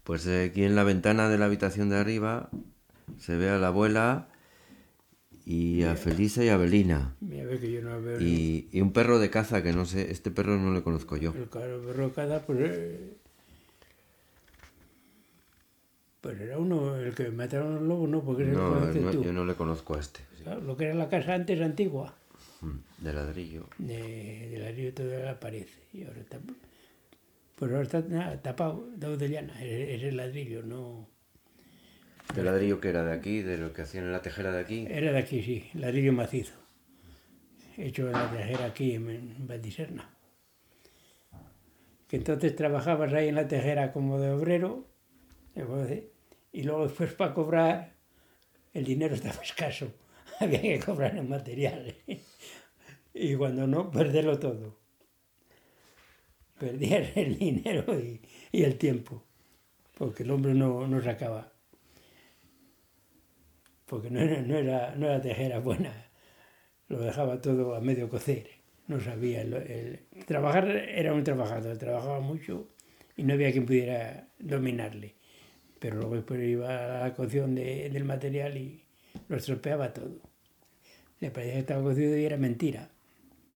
Pues aquí en la ventana de la habitación de arriba se ve a la abuela y a Felisa y a Belina. Mira, ve que yo no veo. Y un perro de caza que no sé, este perro no le conozco yo. El perro cada, pues era uno, el que mataron los lobos, ¿no? Porque ese lo No, conoces tú. yo no le conozco a este. Sí. Claro, lo que era la casa antes antigua, De ladrillo. de ladrillo toda la pared. Y ahora está, pues ahora está tapado, dado de llana, es el ladrillo, no. ¿De ladrillo que era de aquí? ¿De lo que hacían en la tejera de aquí? Era de aquí, sí, ladrillo macizo, hecho en la tejera aquí en Valdiserna. Que entonces trabajabas ahí en la tejera como de obrero, y luego después para cobrar el dinero estaba escaso, había que cobrar en materiales. Y cuando no, perderlo todo. Perdías el dinero y el tiempo, porque el hombre no sacaba, porque no era tejera buena, lo dejaba todo a medio cocer, no sabía. Trabajar era un trabajador, trabajaba mucho y no había quien pudiera dominarle, pero luego después iba a la cocción del material y lo estropeaba todo. Le parecía que estaba cocido y era mentira.